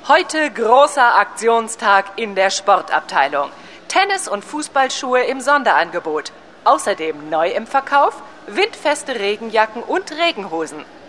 Heute großer Aktionstag in der Sportabteilung. Tennis- und Fußballschuhe im Sonderangebot. Außerdem neu im Verkauf windfeste Regenjacken und Regenhosen.